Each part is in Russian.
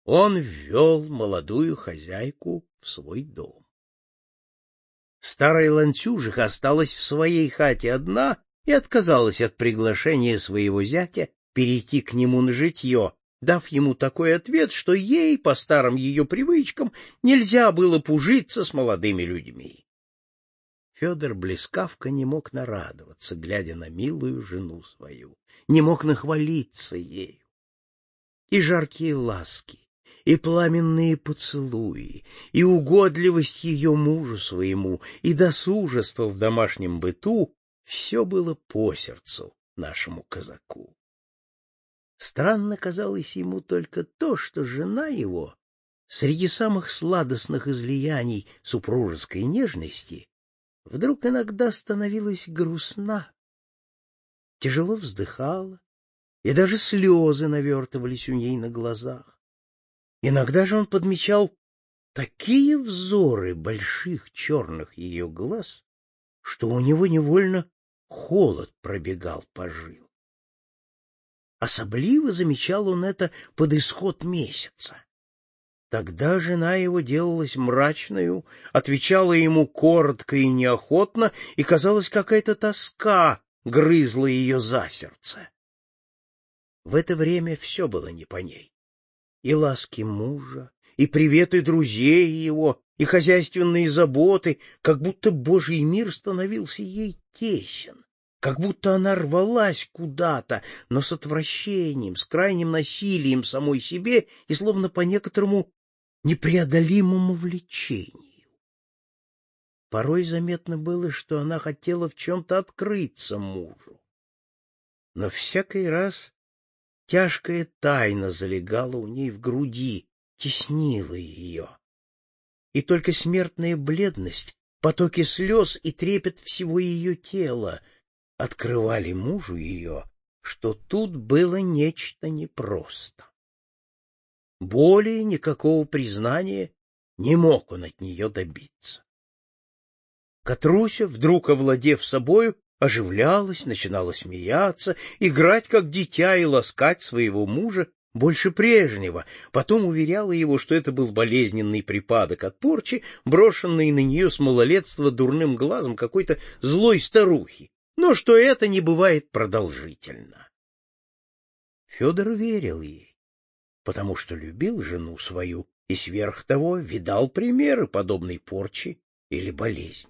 он ввел молодую хозяйку в свой дом. Старая ланцюжиха осталась в своей хате одна и отказалась от приглашения своего зятя перейти к нему на житье, дав ему такой ответ, что ей, по старым ее привычкам, нельзя было пужиться с молодыми людьми. Федор Блескавка не мог нарадоваться, глядя на милую жену свою, не мог нахвалиться ею. И жаркие ласки, и пламенные поцелуи, и угодливость ее мужу своему, и досужество в домашнем быту — все было по сердцу нашему казаку. Странно казалось ему только то, что жена его, среди самых сладостных излияний супружеской нежности, вдруг иногда становилась грустна, тяжело вздыхала, и даже слезы навертывались у ней на глазах. Иногда же он подмечал такие взоры больших черных ее глаз, что у него невольно холод пробегал по жилам. Особливо замечал он это под исход месяца. Тогда жена его делалась мрачною, отвечала ему коротко и неохотно, и, казалось, какая-то тоска грызла ее за сердце. В это время все было не по ней. И ласки мужа, и приветы друзей его, и хозяйственные заботы, как будто Божий мир становился ей тесен, как будто она рвалась куда-то, но с отвращением, с крайним насилием самой себе и словно по некоторому непреодолимому влечению. Порой заметно было, что она хотела в чем-то открыться мужу, но всякий раз тяжкая тайна залегала у ней в груди, теснила ее. И только смертная бледность, потоки слез и трепет всего ее тела открывали мужу ее, что тут было нечто непросто. Более никакого признания не мог он от нее добиться. Катруся, вдруг овладев собою, оживлялась, начинала смеяться, играть как дитя и ласкать своего мужа больше прежнего, потом уверяла его, что это был болезненный припадок от порчи, брошенный на нее с малолетства дурным глазом какой-то злой старухи, но что это не бывает продолжительно. Федор верил ей, потому что любил жену свою и сверх того видал примеры подобной порчи или болезни.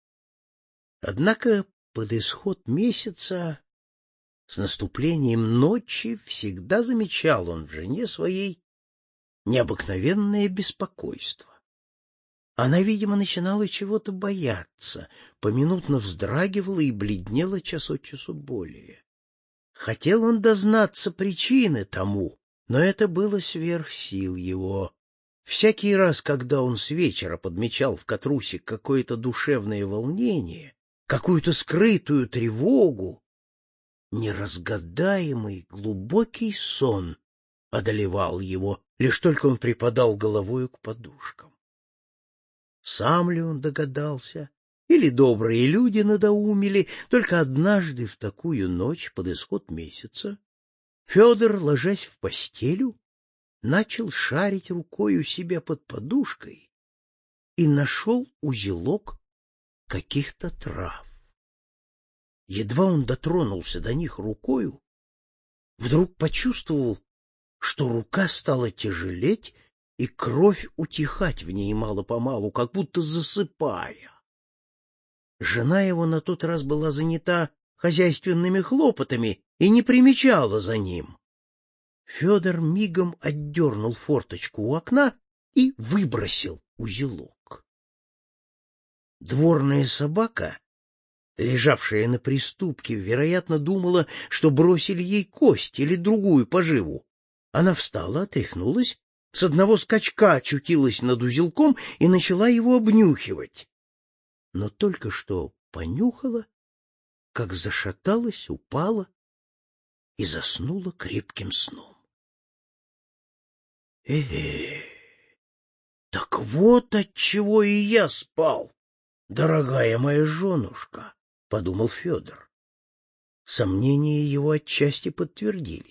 Однако под исход месяца, с наступлением ночи, всегда замечал он в жене своей необыкновенное беспокойство. Она, видимо, начинала чего-то бояться, поминутно вздрагивала и бледнела час от часу более. Хотел он дознаться причины тому, но это было сверх сил его. Всякий раз, когда он с вечера подмечал в Катрусе какое-то душевное волнение, какую-то скрытую тревогу, неразгадаемый глубокий сон одолевал его, лишь только он припадал головою к подушкам. Сам ли он догадался, или добрые люди надоумили, только однажды в такую ночь под исход месяца Федор, ложась в постелю, начал шарить рукой у себя под подушкой и нашел узелок каких-то трав. Едва он дотронулся до них рукою, вдруг почувствовал, что рука стала тяжелеть и кровь утихать в ней мало-помалу, как будто засыпая. Жена его на тот раз была занята хозяйственными хлопотами и не примечала за ним. Федор мигом отдернул форточку у окна и выбросил узелок. Дворная собака, лежавшая на приступке, вероятно, думала, что бросили ей кость или другую поживу. Она встала, отряхнулась, с одного скачка очутилась над узелком и начала его обнюхивать. Но только что понюхала, как зашаталась, упала и заснула крепким сном. Так вот отчего и я спал, дорогая моя женушка, — подумал Федор. Сомнения его отчасти подтвердились.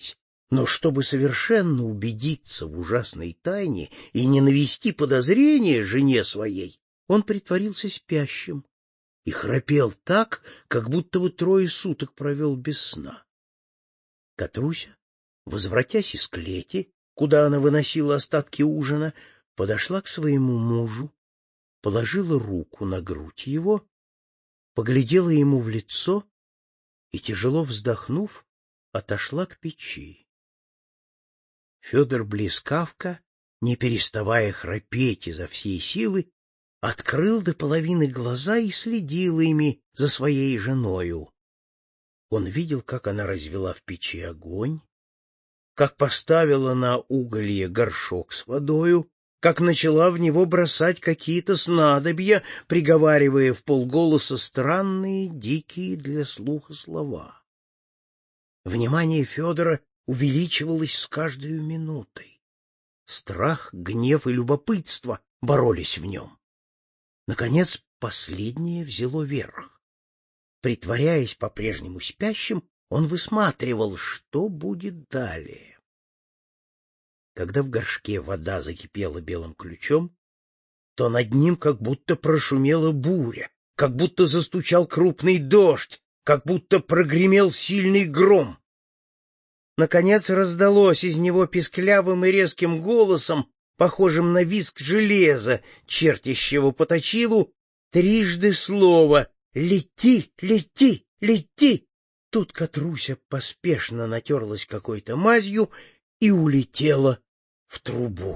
Но чтобы совершенно убедиться в ужасной тайне и не навести подозрения жене своей, он притворился спящим и храпел так, как будто бы 3 суток провел без сна. Катруся, возвратясь из клети, куда она выносила остатки ужина, подошла к своему мужу, положила руку на грудь его, поглядела ему в лицо и, тяжело вздохнув, отошла к печи. Федор Блескавка, не переставая храпеть изо всей силы, открыл до половины глаза и следил ими за своей женою. Он видел, как она развела в печи огонь, как поставила на уголье горшок с водою, как начала в него бросать какие-то снадобья, приговаривая вполголоса странные, дикие для слуха слова. Внимание Федора увеличивалось с каждой минутой. Страх, гнев и любопытство боролись в нем. Наконец, последнее взяло верх. Притворяясь по-прежнему спящим, он высматривал, что будет далее. Когда в горшке вода закипела белым ключом, то над ним как будто прошумела буря, как будто застучал крупный дождь, как будто прогремел сильный гром. Наконец раздалось из него писклявым и резким голосом, похожим на визг железа, чертящего по точилу, трижды слово «Лети, лети, лети!». Тут Катруся поспешно натерлась какой-то мазью и улетела в трубу.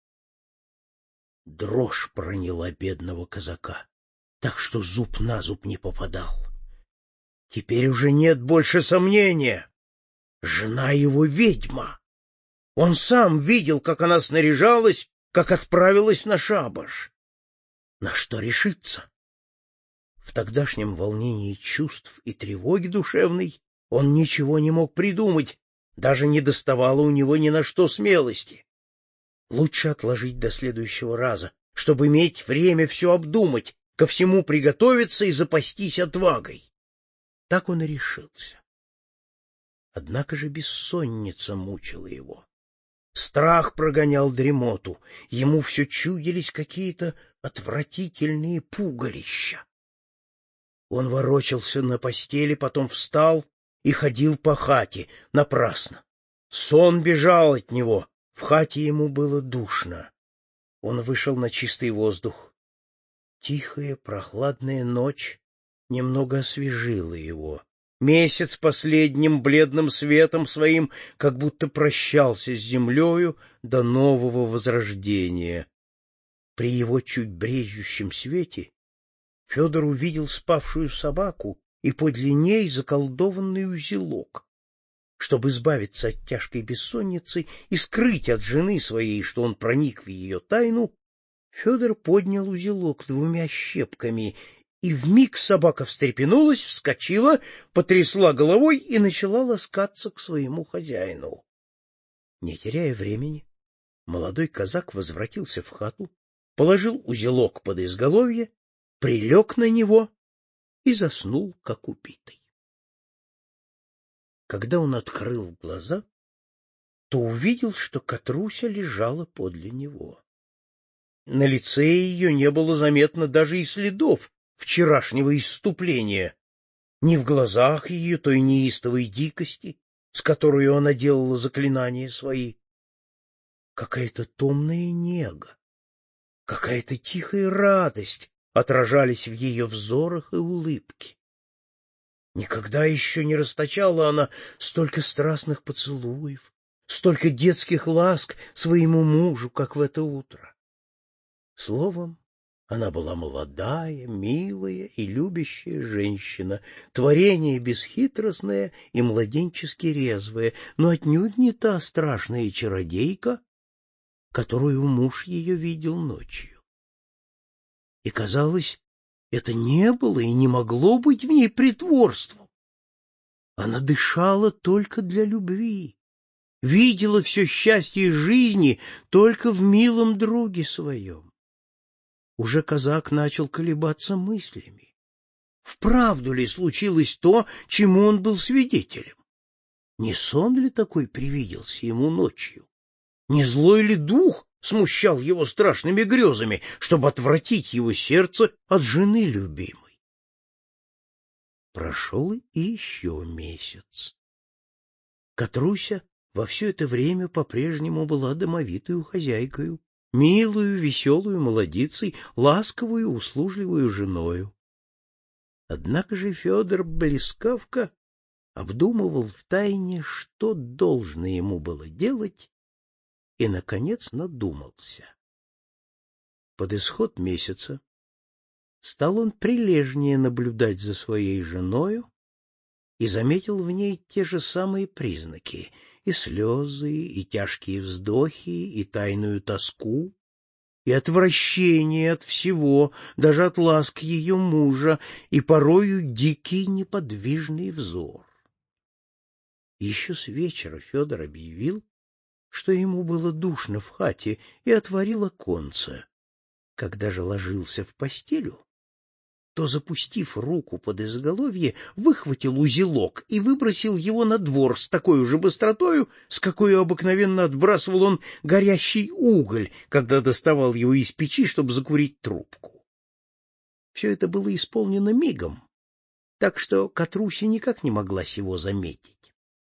Дрожь проняла бедного казака, так что зуб на зуб не попадал. Теперь уже нет больше сомнения. Жена его ведьма. Он сам видел, как она снаряжалась, как отправилась на шабаш. На что решиться? В тогдашнем волнении чувств и тревоги душевной он ничего не мог придумать, даже не доставало у него ни на что смелости. Лучше отложить до следующего раза, чтобы иметь время все обдумать, ко всему приготовиться и запастись отвагой. Так он и решился. Однако же бессонница мучила его. Страх прогонял дремоту, ему все чудились какие-то отвратительные пугалища. Он ворочался на постели, потом встал и ходил по хате, напрасно. Сон бежал от него, в хате ему было душно. Он вышел на чистый воздух. Тихая, прохладная ночь немного освежила его. Месяц последним бледным светом своим как будто прощался с землею до нового возрождения. При его чуть брезжущем свете Федор увидел спавшую собаку и подле ней заколдованный узелок. Чтобы избавиться от тяжкой бессонницы и скрыть от жены своей, что он проник в ее тайну, Федор поднял узелок 2 щепками, и вмиг собака встрепенулась, вскочила, потрясла головой и начала ласкаться к своему хозяину. Не теряя времени, молодой казак возвратился в хату, положил узелок под изголовье, прилег на него и заснул, как убитый. Когда он открыл глаза, то увидел, что Катруся лежала подле него. На лице ее не было заметно даже и следов вчерашнего исступления, ни в глазах ее той неистовой дикости, с которой она делала заклинания свои. Какая-то томная нега, какая-то тихая радость отражались в ее взорах и улыбке. Никогда еще не расточала она столько страстных поцелуев, столько детских ласк своему мужу, как в это утро. Словом, она была молодая, милая и любящая женщина, творение бесхитростное и младенчески резвое, но отнюдь не та страшная чародейка, которую муж ее видел ночью. И, казалось, это не было и не могло быть в ней притворством. Она дышала только для любви, видела все счастье жизни только в милом друге своем. Уже казак начал колебаться мыслями. Вправду ли случилось то, чему он был свидетелем? Не сон ли такой привиделся ему ночью? Не злой ли дух смущал его страшными грезами, чтобы отвратить его сердце от жены любимой? Прошел и еще месяц. Катруся во все это время по-прежнему была домовитою хозяйкою, милую, веселую молодицей, ласковую, услужливую женою. Однако же Федор Блескавка обдумывал втайне, что должно ему было делать, и, наконец, надумался. Под исход месяца стал он прилежнее наблюдать за своей женою и заметил в ней те же самые признаки — и слезы, и тяжкие вздохи, и тайную тоску, и отвращение от всего, даже от ласк ее мужа, и порою дикий неподвижный взор. Еще с вечера Федор объявил, что ему было душно в хате, и отворил оконце. Когда же ложился в постелю, то, запустив руку под изголовье, выхватил узелок и выбросил его на двор с такой же быстротою, с какой обыкновенно отбрасывал он горящий уголь, когда доставал его из печи, чтобы закурить трубку. Все это было исполнено мигом, так что Катруся никак не могла сего заметить.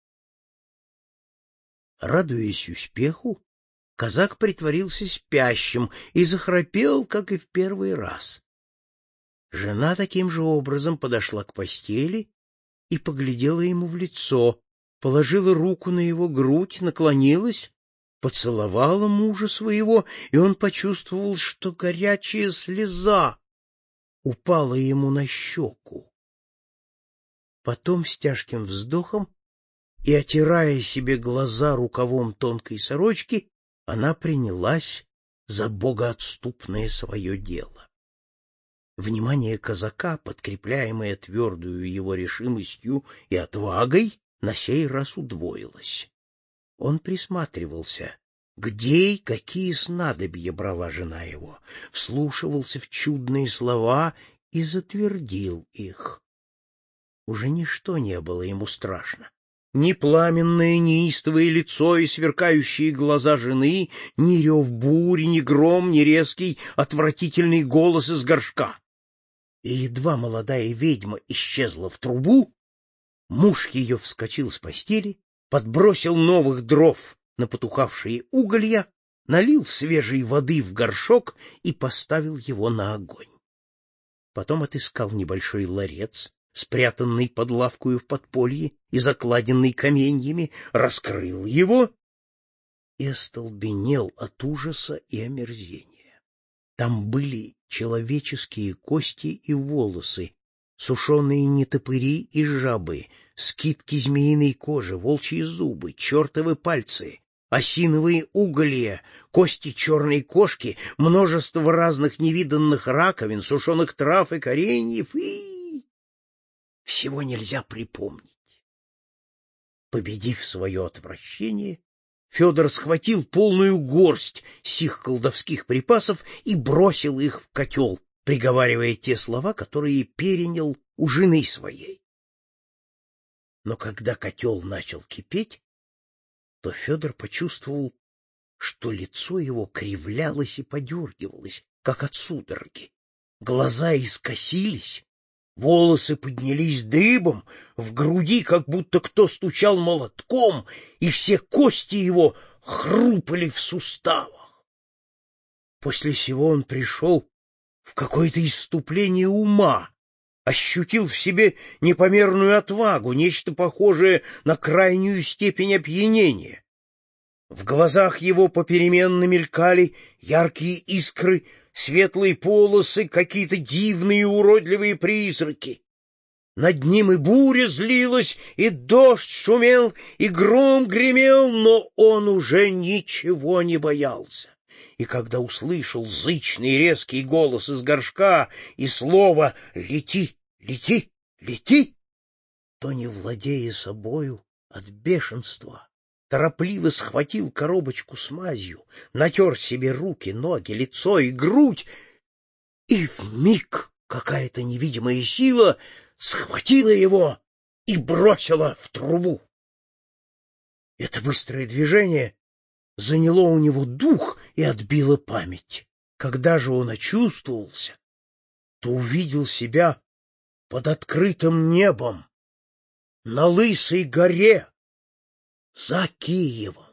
Радуясь успеху, казак притворился спящим и захрапел, как и в первый раз. Жена таким же образом подошла к постели и поглядела ему в лицо, положила руку на его грудь, наклонилась, поцеловала мужа своего, и он почувствовал, что горячая слеза упала ему на щеку. Потом с тяжким вздохом и, отирая себе глаза рукавом тонкой сорочки, она принялась за богоотступное свое дело. Внимание казака, подкрепляемое твердою его решимостью и отвагой, на сей раз удвоилось. Он присматривался, где и какие снадобья брала жена его, вслушивался в чудные слова и затвердил их. Уже ничто не было ему страшно. Ни пламенное неистовое лицо и сверкающие глаза жены, ни рев бури, ни гром, ни резкий отвратительный голос из горшка. И едва молодая ведьма исчезла в трубу, муж ее вскочил с постели, подбросил новых дров на потухавшие уголья, налил свежей воды в горшок и поставил его на огонь. Потом отыскал небольшой ларец, спрятанный под лавкою в подполье и закладенный каменьями, раскрыл его и остолбенел от ужаса и омерзения. Там были человеческие кости и волосы, сушеные нетопыри и жабы, скидки змеиной кожи, волчьи зубы, чертовы пальцы, осиновые уголья, кости черной кошки, множество разных невиданных раковин, сушеных трав и кореньев, и всего нельзя припомнить. Победив свое отвращение, Федор схватил полную горсть сих колдовских припасов и бросил их в котел, приговаривая те слова, которые перенял у жены своей. Но когда котел начал кипеть, то Федор почувствовал, что лицо его кривлялось и подергивалось, как от судороги. Глаза искосились, волосы поднялись дыбом, в груди как будто кто стучал молотком, и все кости его хрупали в суставах. После сего он пришел в какое-то исступление ума, ощутил в себе непомерную отвагу, нечто похожее на крайнюю степень опьянения. В глазах его попеременно мелькали яркие искры, светлые полосы, какие-то дивные и уродливые призраки. Над ним и буря злилась, и дождь шумел, и гром гремел, но он уже ничего не боялся. И когда услышал зычный резкий голос из горшка и слово «Лети, лети, лети!», то, не владея собою от бешенства, торопливо схватил коробочку с мазью, натер себе руки, ноги, лицо и грудь, и вмиг какая-то невидимая сила схватила его и бросила в трубу. Это быстрое движение заняло у него дух и отбило память. Когда же он очувствовался, то увидел себя под открытым небом, на Лысой горе, за Киевом.